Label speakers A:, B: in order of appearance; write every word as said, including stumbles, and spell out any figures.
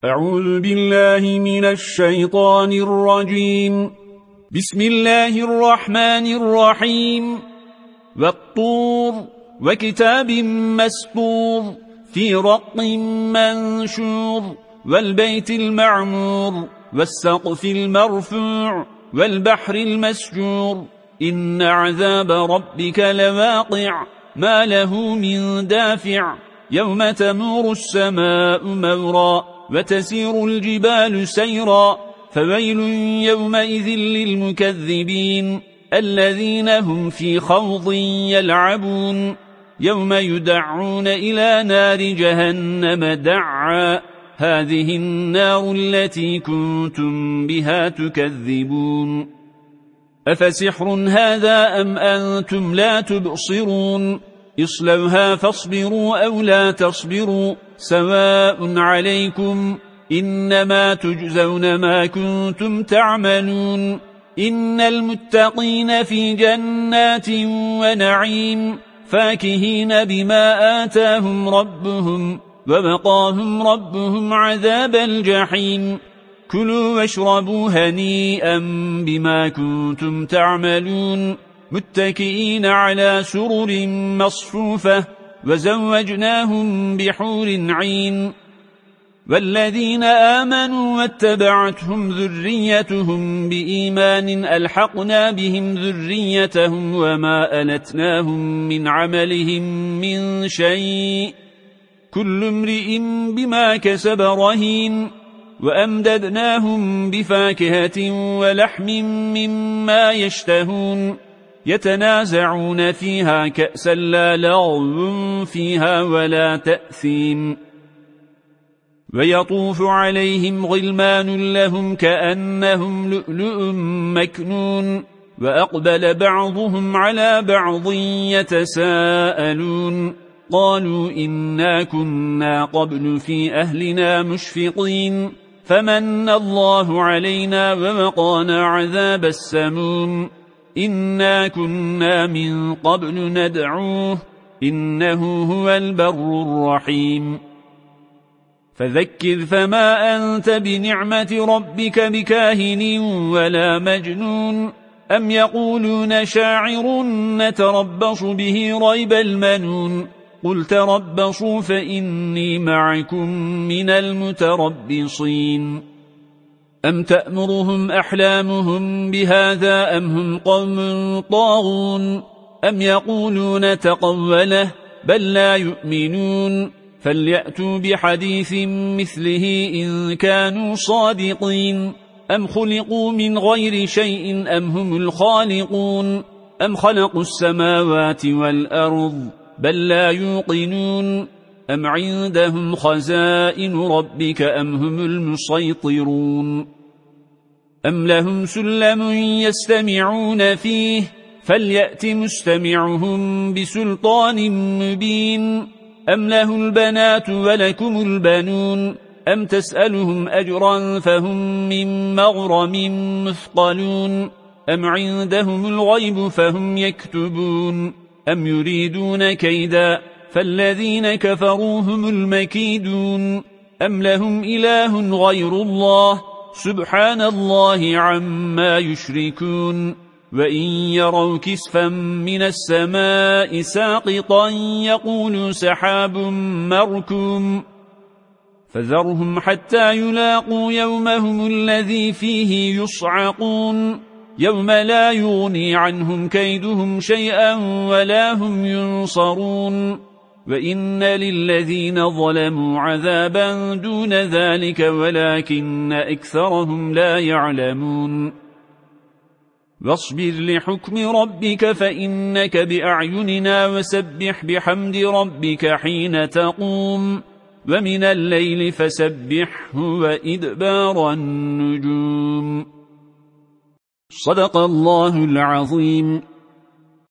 A: أعوذ بالله من الشيطان الرجيم. بسم الله الرحمن الرحيم. والطور وكتاب مسطور في رق منشور والبيت المعمور والسقف المرفوع والبحر المسجور إن عذاب ربك لواقع ما له من دافع يوم تمور السماء مورا وتسير الجبال سيرا فويل يومئذ للمكذبين الذين هم في خوض يلعبون يوم يدعون إلى نار جهنم دعا هذه النار التي كنتم بها تكذبون أفسحر هذا أم أنتم لا تبصرون اصلوها فاصبروا أو لا تصبروا سواء عليكم إنما تجزون ما كنتم تعملون إن المتقين في جنات ونعيم فاكهين بما آتاهم ربهم ووقاهم ربهم عذاب الجحيم كلوا واشربوا هنيئا بما كنتم تعملون متكئين على سرر مصفوفة وزوجناهم بحور عين والذين آمنوا واتبعتهم ذريتهم بإيمان ألحقنا بهم ذريتهم وما ألتناهم من عملهم من شيء كل امرئ بما كسب رهين وأمددناهم بفاكهة ولحم مما يشتهون يتنازعون فيها كأسا لا لغو فيها ولا تأثيم ويطوف عليهم غلمان لهم كأنهم لؤلؤ مكنون وأقبل بعضهم على بعض يتساءلون قالوا إنا كنا قبل في أهلنا مشفقين فمن الله علينا ووقانا عذاب السموم إنا كنا من قبل ندعوه إنه هو البر الرحيم فذكر فما أنت بنعمة ربك بكاهن ولا مجنون أم يقولون شاعر نتربص به ريب المنون قل تربصوا فإني معكم من المتربصين أم تأمرهم أحلامهم بهذا أم هم قوم طاغون أم يقولون تقوله بل لا يؤمنون فليأتوا بحديث مثله إن كانوا صادقين أم خلقوا من غير شيء أم هم الخالقون أم خلقوا السماوات والأرض بل لا يوقنون أم عندهم خزائن ربك أم هم المسيطرون أم لهم سلم يستمعون فيه فليأت مستمعهم بسلطان مبين أم له البنات ولكم البنون أم تسألهم أجرا فهم من مغرم مثقلون أم عندهم الغيب فهم يكتبون أم يريدون كيدا فالذين كفروا هم المكيدون أم لهم إله غير الله سبحان الله عما يشركون وإن يروا كسفا من السماء ساقطا يقولوا سحاب مركوم فذرهم حتى يلاقوا يومهم الذي فيه يصعقون يوم لا يغني عنهم كيدهم شيئا ولا هم ينصرون وإن للذين ظلموا عذابا دون ذلك ولكن أكثرهم لا يعلمون واصبر لحكم ربك فإنك بأعيننا وسبح بحمد ربك حين تقوم ومن الليل فسبحه وإدبار النجوم صدق الله العظيم.